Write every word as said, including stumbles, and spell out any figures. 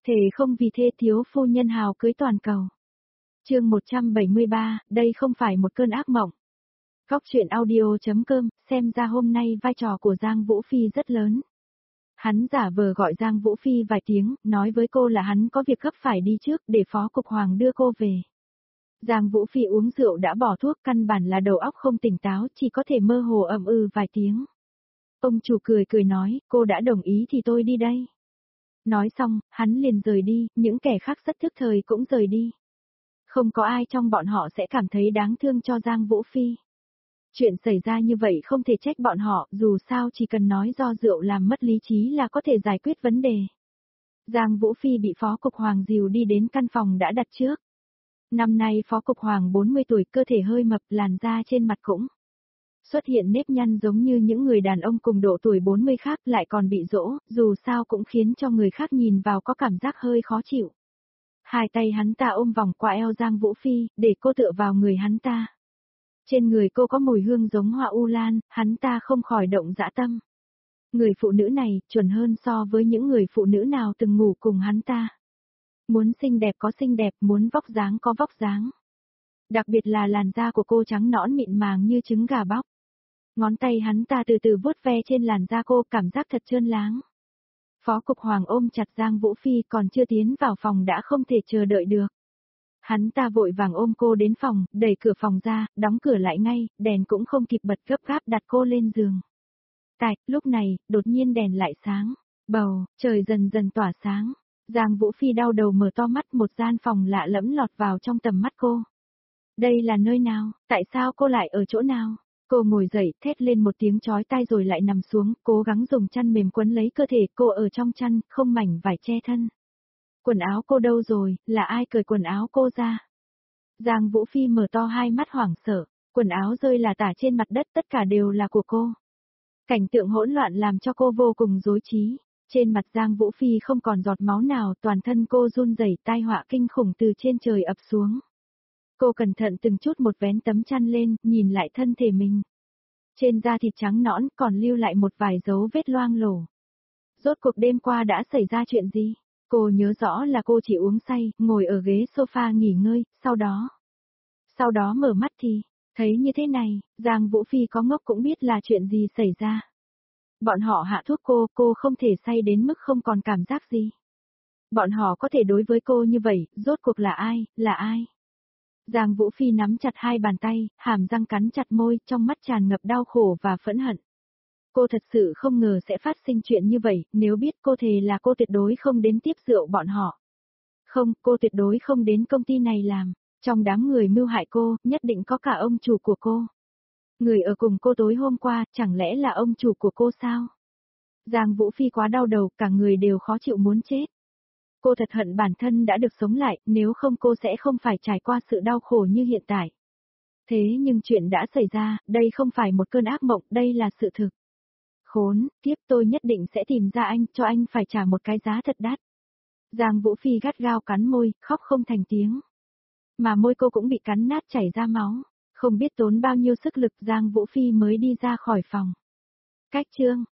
Thề không vì thê thiếu phu nhân hào cưới toàn cầu. Chương một trăm bảy mươi ba, đây không phải một cơn ác mộng. Góc truyện audio.com, xem ra hôm nay vai trò của Giang Vũ Phi rất lớn. Hắn giả vờ gọi Giang Vũ Phi vài tiếng, nói với cô là hắn có việc gấp phải đi trước để phó cục hoàng đưa cô về. Giang Vũ Phi uống rượu đã bỏ thuốc, căn bản là đầu óc không tỉnh táo, chỉ có thể mơ hồ ậm ừ vài tiếng. Ông chủ cười cười nói, cô đã đồng ý thì tôi đi đây. Nói xong, hắn liền rời đi, những kẻ khác rất thức thời cũng rời đi. Không có ai trong bọn họ sẽ cảm thấy đáng thương cho Giang Vũ Phi. Chuyện xảy ra như vậy không thể trách bọn họ, dù sao chỉ cần nói do rượu làm mất lý trí là có thể giải quyết vấn đề. Giang Vũ Phi bị phó cục hoàng dìu đi đến căn phòng đã đặt trước. Năm nay phó cục hoàng bốn mươi tuổi, cơ thể hơi mập, làn da trên mặt cũng xuất hiện nếp nhăn giống như những người đàn ông cùng độ tuổi bốn mươi khác, lại còn bị dỗ, dù sao cũng khiến cho người khác nhìn vào có cảm giác hơi khó chịu. Hai tay hắn ta ôm vòng qua eo Giang Vũ Phi, để cô tựa vào người hắn ta. Trên người cô có mùi hương giống hoa u lan, hắn ta không khỏi động dã tâm. Người phụ nữ này, chuẩn hơn so với những người phụ nữ nào từng ngủ cùng hắn ta. Muốn xinh đẹp có xinh đẹp, muốn vóc dáng có vóc dáng. Đặc biệt là làn da của cô trắng nõn mịn màng như trứng gà bóc. Ngón tay hắn ta từ từ vuốt ve trên làn da cô, cảm giác thật trơn láng. Phó cục hoàng ôm chặt Giang Vũ Phi, còn chưa tiến vào phòng đã không thể chờ đợi được. Hắn ta vội vàng ôm cô đến phòng, đẩy cửa phòng ra, đóng cửa lại ngay, đèn cũng không kịp bật, gấp gáp đặt cô lên giường. Tạch, lúc này, đột nhiên đèn lại sáng. Bầu, trời dần dần tỏa sáng. Giang Vũ Phi đau đầu mở to mắt, một gian phòng lạ lẫm lọt vào trong tầm mắt cô. Đây là nơi nào, tại sao cô lại ở chỗ nào? Cô ngồi dậy, thét lên một tiếng chói tai rồi lại nằm xuống, cố gắng dùng chăn mềm quấn lấy cơ thể, cô ở trong chăn, không mảnh vải che thân. Quần áo cô đâu rồi, là ai cởi quần áo cô ra? Giang Vũ Phi mở to hai mắt hoảng sợ, quần áo rơi là tả trên mặt đất, tất cả đều là của cô. Cảnh tượng hỗn loạn làm cho cô vô cùng rối trí. Trên mặt Giang Vũ Phi không còn giọt máu nào, toàn thân cô run rẩy, tai họa kinh khủng từ trên trời ập xuống. Cô cẩn thận từng chút một vén tấm chăn lên, nhìn lại thân thể mình. Trên da thịt trắng nõn còn lưu lại một vài dấu vết loang lổ. Rốt cuộc đêm qua đã xảy ra chuyện gì? Cô nhớ rõ là cô chỉ uống say, ngồi ở ghế sofa nghỉ ngơi, sau đó. Sau đó mở mắt thì, thấy như thế này, Giang Vũ Phi có ngốc cũng biết là chuyện gì xảy ra. Bọn họ hạ thuốc cô, cô không thể say đến mức không còn cảm giác gì. Bọn họ có thể đối với cô như vậy, rốt cuộc là ai, là ai? Giang Vũ Phi nắm chặt hai bàn tay, hàm răng cắn chặt môi, trong mắt tràn ngập đau khổ và phẫn hận. Cô thật sự không ngờ sẽ phát sinh chuyện như vậy, nếu biết cô thề là cô tuyệt đối không đến tiếp rượu bọn họ. Không, cô tuyệt đối không đến công ty này làm, trong đám người mưu hại cô, nhất định có cả ông chủ của cô. Người ở cùng cô tối hôm qua, chẳng lẽ là ông chủ của cô sao? Giang Vũ Phi quá đau đầu, cả người đều khó chịu muốn chết. Cô thật hận bản thân đã được sống lại, nếu không cô sẽ không phải trải qua sự đau khổ như hiện tại. Thế nhưng chuyện đã xảy ra, đây không phải một cơn ác mộng, đây là sự thực. Khốn, tiếp tôi nhất định sẽ tìm ra anh, cho anh phải trả một cái giá thật đắt. Giang Vũ Phi gắt gao cắn môi, khóc không thành tiếng. Mà môi cô cũng bị cắn nát chảy ra máu. Không biết tốn bao nhiêu sức lực Giang Vũ Phi mới đi ra khỏi phòng. Cách chương,